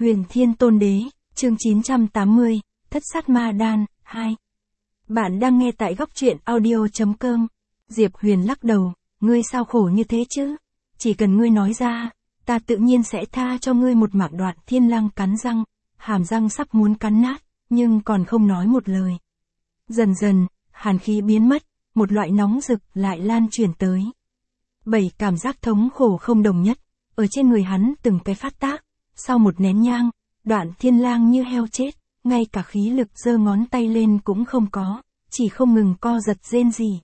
Huyền Thiên Tôn Đế, chương 980, Thất Sát Ma Đan, 2. Bạn đang nghe tại góc truyện audio.com. Diệp Huyền lắc đầu, ngươi sao khổ như thế chứ? Chỉ cần ngươi nói ra, ta tự nhiên sẽ tha cho ngươi một mạng. Đoạn Thiên Lang cắn răng, hàm răng sắp muốn cắn nát, nhưng còn không nói một lời. Dần dần, hàn khí biến mất, một loại nóng rực lại lan truyền tới. 7 cảm giác thống khổ không đồng nhất, ở trên người hắn từng cái phát tác. Sau một nén nhang, Đoạn Thiên Lang như heo chết, ngay cả khí lực giơ ngón tay lên cũng không có, chỉ không ngừng co giật rên rỉ.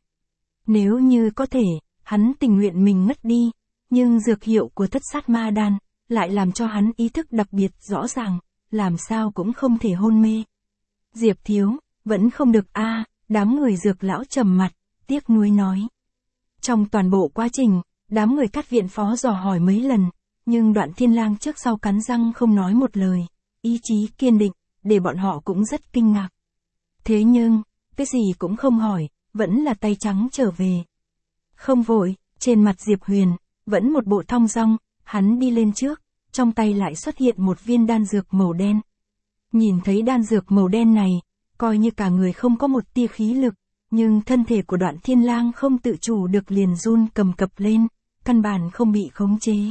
Nếu như có thể, hắn tình nguyện mình ngất đi, nhưng dược hiệu của Thất Sát Ma Đan lại làm cho hắn ý thức đặc biệt rõ ràng, làm sao cũng không thể hôn mê. Diệp thiếu, vẫn không được a. Đám người Dược lão trầm mặt, tiếc nuối nói. Trong toàn bộ quá trình, đám người Cát viện phó dò hỏi mấy lần, nhưng Đoạn Thiên Lang trước sau cắn răng không nói một lời, ý chí kiên định, để bọn họ cũng rất kinh ngạc. Thế nhưng, cái gì cũng không hỏi, vẫn là tay trắng trở về. Không vội, trên mặt Diệp Huyền, vẫn một bộ thong dong, hắn đi lên trước, trong tay lại xuất hiện một viên đan dược màu đen. Nhìn thấy đan dược màu đen này, coi như cả người không có một tia khí lực, nhưng thân thể của Đoạn Thiên Lang không tự chủ được liền run cầm cập lên, căn bản không bị khống chế.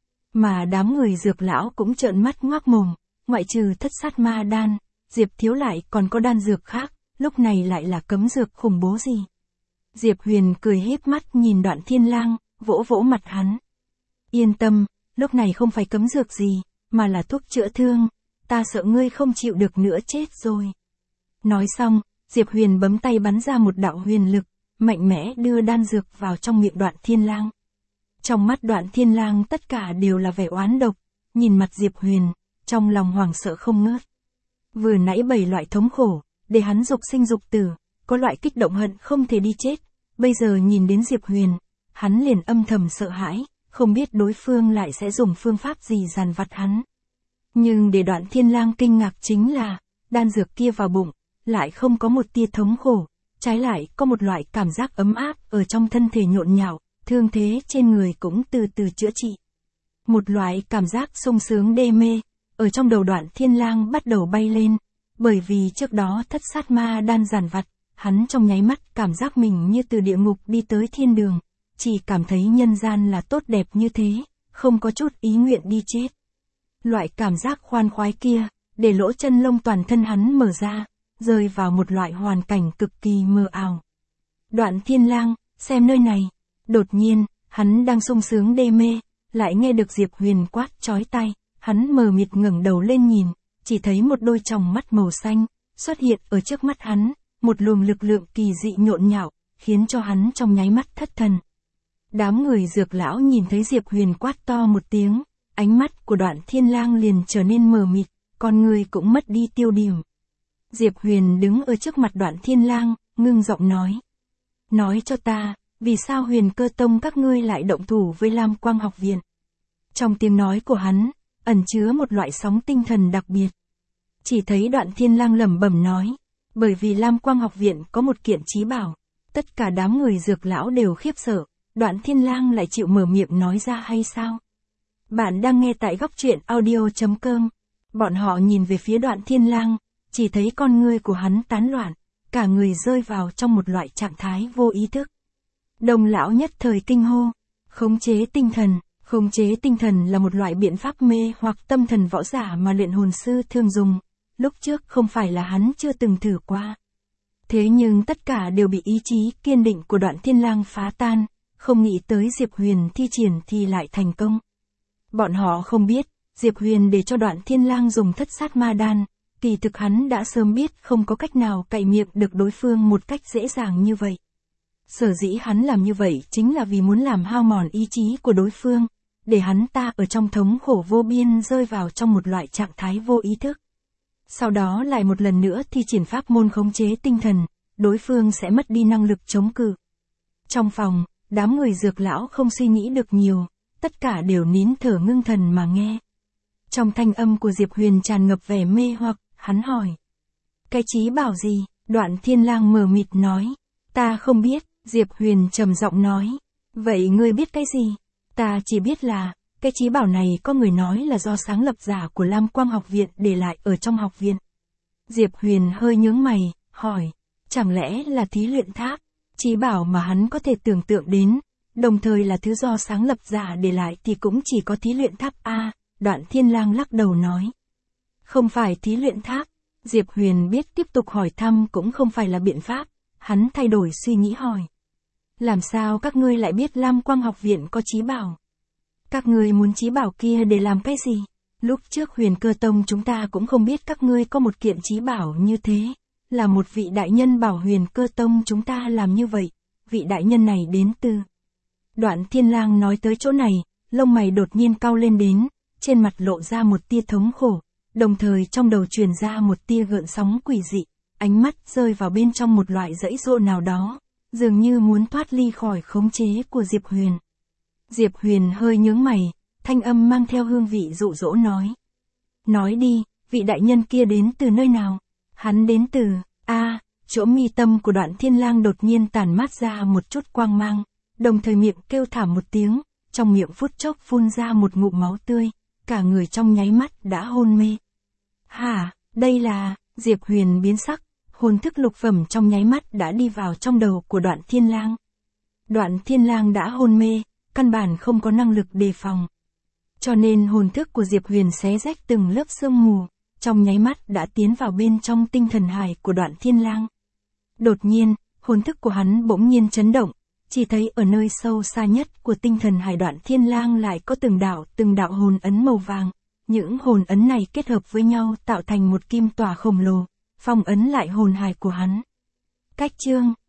Mà đám người Dược lão cũng trợn mắt ngoác mồm, ngoại trừ Thất Sát Ma Đan, Diệp thiếu lại còn có đan dược khác, lúc này lại là cấm dược khủng bố gì. Diệp Huyền cười híp mắt nhìn Đoạn Thiên Lang, vỗ vỗ mặt hắn. Yên tâm, lúc này không phải cấm dược gì, mà là thuốc chữa thương, ta sợ ngươi không chịu được nữa chết rồi. Nói xong, Diệp Huyền bấm tay bắn ra một đạo huyền lực, mạnh mẽ đưa đan dược vào trong miệng Đoạn Thiên Lang. Trong mắt Đoạn Thiên Lang tất cả đều là vẻ oán độc, nhìn mặt Diệp Huyền, trong lòng hoảng sợ không ngớt. Vừa nãy 7 loại thống khổ, để hắn dục sinh dục tử, có loại kích động hận không thể đi chết, bây giờ nhìn đến Diệp Huyền, hắn liền âm thầm sợ hãi, không biết đối phương lại sẽ dùng phương pháp gì dằn vặt hắn. Nhưng để Đoạn Thiên Lang kinh ngạc chính là, đan dược kia vào bụng, lại không có một tia thống khổ, trái lại có một loại cảm giác ấm áp ở trong thân thể nhộn nhạo, thương thế trên người cũng từ từ chữa trị. Một loại cảm giác sung sướng đê mê, ở trong đầu Đoạn Thiên Lang bắt đầu bay lên, bởi vì trước đó Thất Sát Ma Đan dằn vặt, hắn trong nháy mắt cảm giác mình như từ địa ngục đi tới thiên đường, chỉ cảm thấy nhân gian là tốt đẹp như thế, không có chút ý nguyện đi chết. Loại cảm giác khoan khoái kia, để lỗ chân lông toàn thân hắn mở ra, rơi vào một loại hoàn cảnh cực kỳ mơ ảo. Đoạn Thiên Lang, xem nơi này. Đột nhiên, hắn đang sung sướng đê mê, lại nghe được Diệp Huyền quát chói tai, hắn mờ mịt ngẩng đầu lên nhìn, chỉ thấy một đôi tròng mắt màu xanh xuất hiện ở trước mắt hắn, một luồng lực lượng kỳ dị nhộn nhạo, khiến cho hắn trong nháy mắt thất thần. Đám người Dược lão nhìn thấy Diệp Huyền quát to một tiếng, ánh mắt của Đoạn Thiên Lang liền trở nên mờ mịt, con người cũng mất đi tiêu điểm. Diệp Huyền đứng ở trước mặt Đoạn Thiên Lang, ngưng giọng nói. Nói cho ta, vì sao Huyền Cơ Tông các ngươi lại động thủ với Lam Quang học viện? Trong tiếng nói của hắn, ẩn chứa một loại sóng tinh thần đặc biệt. Chỉ thấy Đoạn Thiên Lang lẩm bẩm nói, bởi vì Lam Quang học viện có một kiện chí bảo. Tất cả đám người Dược lão đều khiếp sợ, Đoạn Thiên Lang lại chịu mở miệng nói ra hay sao? Bạn đang nghe tại góc truyện audio.com. Bọn họ nhìn về phía Đoạn Thiên Lang, chỉ thấy con ngươi của hắn tán loạn, cả người rơi vào trong một loại trạng thái vô ý thức. Đồng lão nhất thời kinh hô, khống chế tinh thần. Khống chế tinh thần là một loại biện pháp mê hoặc tâm thần võ giả mà luyện hồn sư thường dùng, lúc trước không phải là hắn chưa từng thử qua. Thế nhưng tất cả đều bị ý chí kiên định của Đoạn Thiên Lang phá tan, không nghĩ tới Diệp Huyền thi triển thì lại thành công. Bọn họ không biết, Diệp Huyền để cho Đoạn Thiên Lang dùng Thất Sát Ma Đan, kỳ thực hắn đã sớm biết không có cách nào cạy miệng được đối phương một cách dễ dàng như vậy. Sở dĩ hắn làm như vậy chính là vì muốn làm hao mòn ý chí của đối phương, để hắn ta ở trong thống khổ vô biên rơi vào trong một loại trạng thái vô ý thức. Sau đó lại một lần nữa thi triển pháp môn khống chế tinh thần, đối phương sẽ mất đi năng lực chống cự. Trong phòng, đám người Dược lão không suy nghĩ được nhiều, tất cả đều nín thở ngưng thần mà nghe. Trong thanh âm của Diệp Huyền tràn ngập vẻ mê hoặc, hắn hỏi. Cái chí bảo gì? Đoạn Thiên Lang mờ mịt nói. Ta không biết, Diệp Huyền trầm giọng nói. Vậy ngươi biết cái gì? Ta chỉ biết là, Cái chí bảo này có người nói là do sáng lập giả của Lam Quang học viện để lại ở trong học viện. Diệp Huyền hơi nhướng mày, hỏi, chẳng lẽ là thí luyện tháp? Chí bảo mà hắn có thể tưởng tượng đến, đồng thời là thứ do sáng lập giả để lại thì cũng chỉ có thí luyện tháp A. Đoạn Thiên Lang lắc đầu nói. Không phải thí luyện tháp. Diệp Huyền biết tiếp tục hỏi thăm cũng không phải là biện pháp, hắn thay đổi suy nghĩ hỏi. Làm sao các ngươi lại biết Lam Quang học viện có chí bảo? Các ngươi muốn chí bảo kia để làm cái gì? Lúc trước Huyền Cơ Tông chúng ta cũng không biết các ngươi có một kiện chí bảo như thế. Là một vị đại nhân bảo Huyền Cơ Tông chúng ta làm như vậy. Vị đại nhân này đến từ. Đoạn Thiên Lang nói tới chỗ này, lông mày đột nhiên cau lên đến, trên mặt lộ ra một tia thống khổ, đồng thời trong đầu truyền ra một tia gợn sóng quỷ dị, ánh mắt rơi vào bên trong một loại dãy dỗ nào đó, dường như muốn thoát ly khỏi khống chế của Diệp Huyền. Diệp Huyền hơi nhướng mày, thanh âm mang theo hương vị dụ dỗ nói. Nói đi, vị đại nhân kia đến từ nơi nào? Hắn đến từ, chỗ mi tâm của Đoạn Thiên Lang đột nhiên tản mát ra một chút quang mang, đồng thời miệng kêu thảm một tiếng, trong miệng phút chốc phun ra một ngụm máu tươi, cả người trong nháy mắt đã hôn mê. Hả, đây là, Diệp Huyền biến sắc, hồn thức lục phẩm trong nháy mắt đã đi vào trong đầu của Đoạn Thiên Lang. Đoạn Thiên Lang đã hôn mê, căn bản không có năng lực đề phòng. Cho nên hồn thức của Diệp Huyền xé rách từng lớp sương mù, trong nháy mắt đã tiến vào bên trong tinh thần hải của Đoạn Thiên Lang. Đột nhiên, hồn thức của hắn bỗng nhiên chấn động, chỉ thấy ở nơi sâu xa nhất của tinh thần hải Đoạn Thiên Lang lại có từng đạo hồn ấn màu vàng. Những hồn ấn này kết hợp với nhau tạo thành một kim tỏa khổng lồ, phong ấn lại hồn hải của hắn. Cách chương